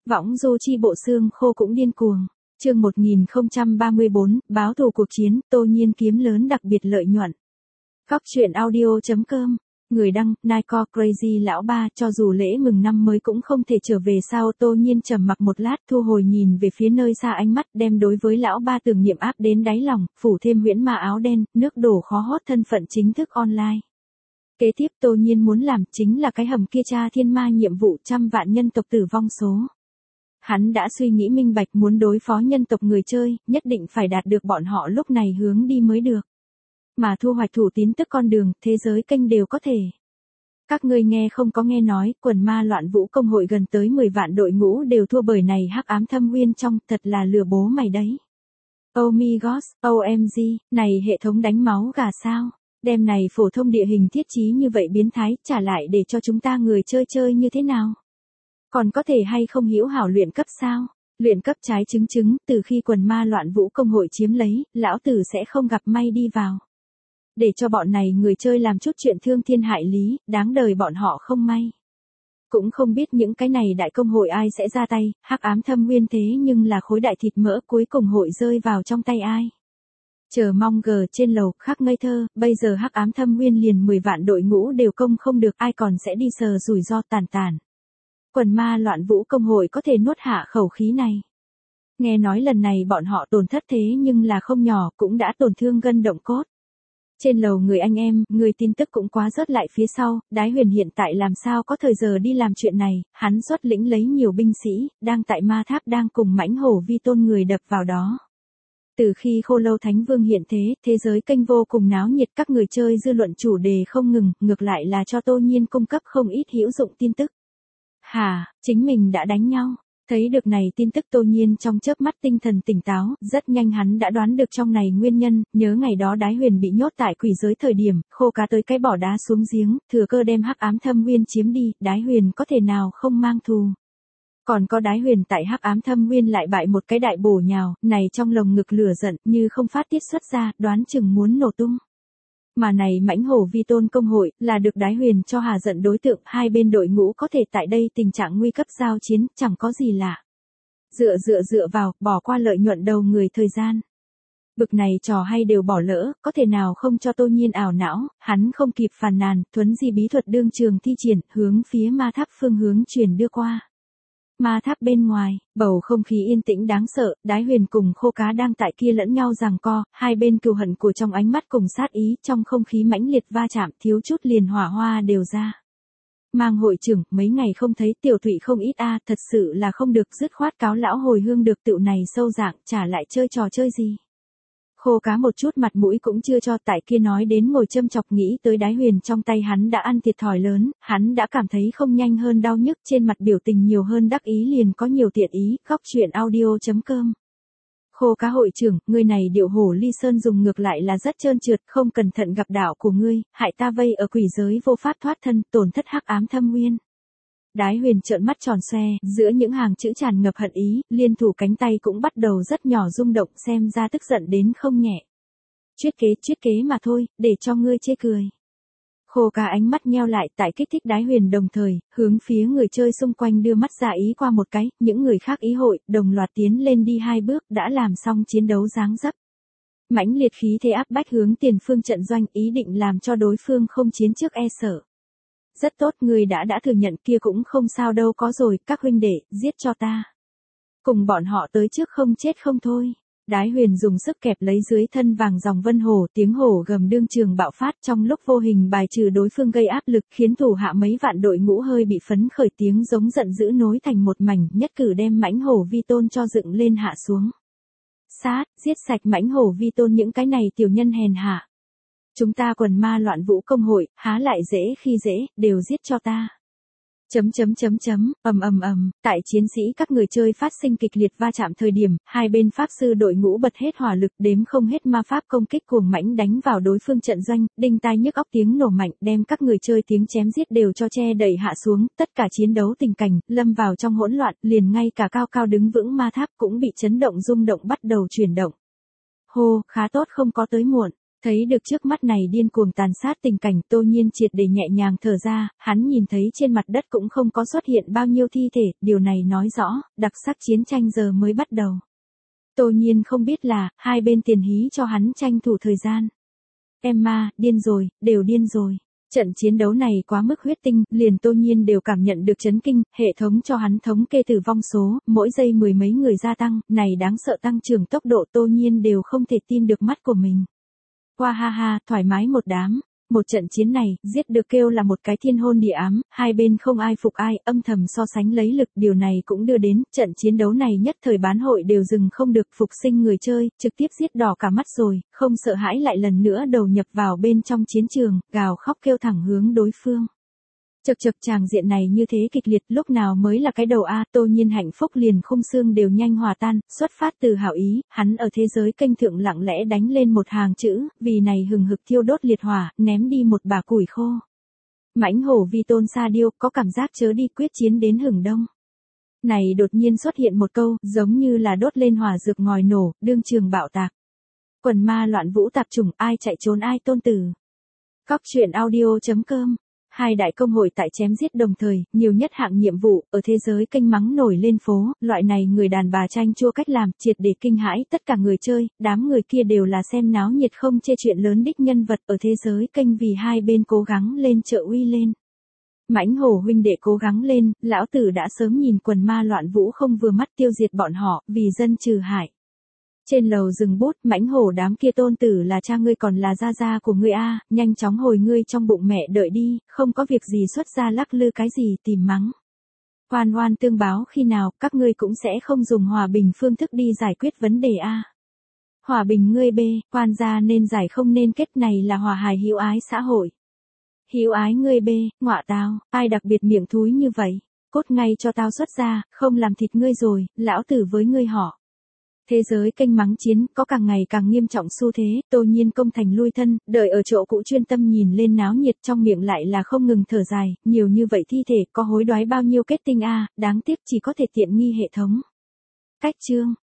Võng du chi bộ xương khô cũng điên cuồng. Chương 1034, báo thù cuộc chiến, Tô Nhiên kiếm lớn đặc biệt lợi nhuận. Góc truyện audio.com. Người đăng, Nike Crazy lão ba, cho dù lễ mừng năm mới cũng không thể trở về sao. Tô Nhiên trầm mặc một lát, thu hồi nhìn về phía nơi xa, ánh mắt đem đối với lão ba tưởng niệm áp đến đáy lòng, phủ thêm huyễn ma áo đen, nước đổ khó hót thân phận chính thức online. Kế tiếp Tô Nhiên muốn làm chính là cái hầm kia tra thiên ma nhiệm vụ 100 vạn nhân tộc tử vong số. Hắn đã suy nghĩ minh bạch, muốn đối phó nhân tộc người chơi, nhất định phải đạt được bọn họ lúc này hướng đi mới được. Mà thu hoạch thủ tín tức con đường, thế giới kênh đều có thể. Các ngươi nghe không có nghe nói, quần ma loạn vũ công hội gần tới 10 vạn đội ngũ đều thua bởi này hắc ám thâm uyên trong, thật là lừa bố mày đấy. Oh my gosh, OMG, này hệ thống đánh máu gà sao? Đem này phổ thông địa hình thiết trí như vậy biến thái, trả lại để cho chúng ta người chơi chơi như thế nào? Còn có thể hay không hiểu hảo luyện cấp sao? Luyện cấp trái chứng, từ khi quần ma loạn vũ công hội chiếm lấy, lão tử sẽ không gặp may đi vào. Để cho bọn này người chơi làm chút chuyện thương thiên hại lý, đáng đời bọn họ không may. Cũng không biết những cái này đại công hội ai sẽ ra tay, hắc ám thâm nguyên thế nhưng là khối đại thịt mỡ, cuối cùng hội rơi vào trong tay ai. Chờ mong g trên lầu, khắc ngây thơ, bây giờ hắc ám thâm nguyên liền 10 vạn đội ngũ đều công không được, ai còn sẽ đi sờ rủi ro tàn. Quần ma loạn vũ công hội có thể nuốt hạ khẩu khí này. Nghe nói lần này bọn họ tổn thất thế nhưng là không nhỏ, cũng đã tổn thương gân động cốt. Trên lầu người anh em, người tin tức cũng quá rớt lại phía sau, Đái Huyền hiện tại làm sao có thời giờ đi làm chuyện này, hắn xuất lĩnh lấy nhiều binh sĩ, đang tại ma tháp đang cùng mãnh hổ vi tôn người đập vào đó. Từ khi Khô Lâu Thánh Vương hiện thế giới kênh vô cùng náo nhiệt, các người chơi dư luận chủ đề không ngừng, ngược lại là cho Tô Nhiên cung cấp không ít hữu dụng tin tức. Hà, chính mình đã đánh nhau. Thấy được này tin tức Tô Nhiên trong chớp mắt tinh thần tỉnh táo, rất nhanh hắn đã đoán được trong này nguyên nhân, nhớ ngày đó Đái Huyền bị nhốt tại quỷ giới thời điểm, khô cá tới cái bỏ đá xuống giếng, thừa cơ đem hắc ám thâm nguyên chiếm đi, Đái Huyền có thể nào không mang thù. Còn có Đái Huyền tại hắc ám thâm nguyên lại bại một cái đại bổ nhào, này trong lồng ngực lửa giận như không phát tiết xuất ra, đoán chừng muốn nổ tung. Mà này mãnh hổ vi tôn công hội, là được Đái Huyền cho hà giận đối tượng, hai bên đội ngũ có thể tại đây tình trạng nguy cấp giao chiến, chẳng có gì lạ. Dựa vào, bỏ qua lợi nhuận đầu người thời gian. Bực này trò hay đều bỏ lỡ, có thể nào không cho Tô Nhiên ảo não, hắn không kịp phàn nàn, thuấn di bí thuật đương trường thi triển, hướng phía ma tháp phương hướng chuyển đưa qua. Ma tháp bên ngoài, bầu không khí yên tĩnh đáng sợ, Đái Huyền cùng khô cá đang tại kia lẫn nhau giằng co, hai bên cừu hận của trong ánh mắt cùng sát ý, trong không khí mãnh liệt va chạm, thiếu chút liền hỏa hoa đều ra. Mang hội trưởng, mấy ngày không thấy tiểu thụy không ít thật sự là không được, dứt khoát cáo lão hồi hương được tựu này sâu dạng, trả lại chơi trò chơi gì. Khô cá một chút mặt mũi cũng chưa cho, tại kia nói đến ngồi châm chọc, nghĩ tới Đái Huyền trong tay hắn đã ăn thiệt thòi lớn, hắn đã cảm thấy không nhanh hơn đau nhức, trên mặt biểu tình nhiều hơn đắc ý liền có nhiều tiện ý, góc truyện audio.com. Khô cá hội trưởng, ngươi này điệu hổ ly sơn dùng ngược lại là rất trơn trượt, không cẩn thận gặp đạo của ngươi, hại ta vây ở quỷ giới vô pháp thoát thân, tổn thất hắc ám thâm nguyên. Đái Huyền trợn mắt tròn xoe, giữa những hàng chữ tràn ngập hận ý, liên thủ cánh tay cũng bắt đầu rất nhỏ rung động, xem ra tức giận đến không nhẹ. Chuyết kế mà thôi, để cho ngươi chê cười. Khô cá ánh mắt nheo lại, tại kích thích Đái Huyền đồng thời, hướng phía người chơi xung quanh đưa mắt ra ý qua một cái, những người khác ý hội, đồng loạt tiến lên đi hai bước, đã làm xong chiến đấu dáng dấp. Mãnh liệt khí thế áp bách hướng tiền phương trận doanh, ý định làm cho đối phương không chiến trước e sợ. Rất tốt, người đã thừa nhận kia cũng không sao đâu, có rồi, các huynh đệ, giết cho ta. Cùng bọn họ tới trước không chết không thôi. Đái Huyền dùng sức kẹp lấy dưới thân vàng dòng vân hổ, tiếng hổ gầm đương trường bạo phát, trong lúc vô hình bài trừ đối phương gây áp lực, khiến thủ hạ mấy vạn đội ngũ hơi bị phấn khởi, tiếng giống giận dữ nối thành một mảnh, nhất cử đem mãnh hổ vi tôn cho dựng lên hạ xuống. Sát, giết sạch mãnh hổ vi tôn những cái này tiểu nhân hèn hạ. Chúng ta quần ma loạn vũ công hội, há lại dễ khi dễ, đều giết cho ta. Tại chiến sĩ các người chơi phát sinh kịch liệt va chạm thời điểm, hai bên pháp sư đội ngũ bật hết hỏa lực, đếm không hết ma pháp công kích cuồng mãnh đánh vào đối phương trận doanh, đinh tai nhức óc tiếng nổ mạnh, đem các người chơi tiếng chém giết đều cho che đẩy hạ xuống, tất cả chiến đấu tình cảnh, lâm vào trong hỗn loạn, liền ngay cả cao cao đứng vững ma tháp cũng bị chấn động rung động bắt đầu chuyển động. Hô, khá tốt không có tới muộn. Thấy được trước mắt này điên cuồng tàn sát tình cảnh, Tô Nhiên triệt để nhẹ nhàng thở ra, hắn nhìn thấy trên mặt đất cũng không có xuất hiện bao nhiêu thi thể, điều này nói rõ, đặc sắc chiến tranh giờ mới bắt đầu. Tô Nhiên không biết là, hai bên tiền hí cho hắn tranh thủ thời gian. Emma, điên rồi, đều điên rồi. Trận chiến đấu này quá mức huyết tinh, liền Tô Nhiên đều cảm nhận được chấn kinh, hệ thống cho hắn thống kê tử vong số, mỗi giây mười mấy người gia tăng, này đáng sợ tăng trưởng tốc độ Tô Nhiên đều không thể tin được mắt của mình. Qua ha ha, thoải mái một đám. Một trận chiến này, giết được kêu là một cái thiên hôn địa ám, hai bên không ai phục ai, âm thầm so sánh lấy lực, điều này cũng đưa đến, trận chiến đấu này nhất thời bán hội đều dừng không được, phục sinh người chơi, trực tiếp giết đỏ cả mắt rồi, không sợ hãi lại lần nữa đầu nhập vào bên trong chiến trường, gào khóc kêu thẳng hướng đối phương. Chật chật, tràng diện này như thế kịch liệt, lúc nào mới là cái đầu a? Tô Nhiên hạnh phúc liền khung xương đều nhanh hòa tan, xuất phát từ hảo ý, hắn ở thế giới kênh thượng lặng lẽ đánh lên một hàng chữ, vì này hừng hực thiêu đốt liệt hỏa, ném đi một bả củi khô. Mãnh hổ vi tôn sa điêu, có cảm giác chớ đi quyết chiến đến hừng đông. Này đột nhiên xuất hiện một câu, giống như là đốt lên hỏa dược ngòi nổ, đương trường bạo tạc. Quần ma loạn vũ tạp chủng, ai chạy trốn ai tôn tử. Cóc truyện audio.com. Hai đại công hội tại chém giết đồng thời, nhiều nhất hạng nhiệm vụ, ở thế giới kênh mắng nổi lên phố, loại này người đàn bà tranh chua cách làm, triệt để kinh hãi tất cả người chơi, đám người kia đều là xem náo nhiệt không chê chuyện lớn đích nhân vật ở thế giới kênh vì hai bên cố gắng lên trợ uy lên. Mãnh hổ huynh đệ cố gắng lên, lão tử đã sớm nhìn quần ma loạn vũ không vừa mắt tiêu diệt bọn họ, vì dân trừ hại. Trên lầu dừng bút, mãnh hổ đám kia tôn tử là cha ngươi còn là gia gia của ngươi a, nhanh chóng hồi ngươi trong bụng mẹ đợi đi, không có việc gì xuất ra lắc lư cái gì tìm mắng. Oan oan tương báo khi nào, các ngươi cũng sẽ không dùng hòa bình phương thức đi giải quyết vấn đề a. Hòa bình ngươi b, quan gia nên giải không nên kết, này là hòa hài hữu ái xã hội. Hữu ái ngươi b, ngọa tao, ai đặc biệt miệng thúi như vậy, cốt ngay cho tao xuất ra, không làm thịt ngươi rồi, lão tử với ngươi họ. Thế giới kênh mắng chiến có càng ngày càng nghiêm trọng xu thế, Tô Nhiên công thành lui thân, đợi ở chỗ cũ chuyên tâm nhìn lên náo nhiệt, trong miệng lại là không ngừng thở dài, nhiều như vậy thi thể có hối đoái bao nhiêu kết tinh a, đáng tiếc chỉ có thể tiện nghi hệ thống. Cách chương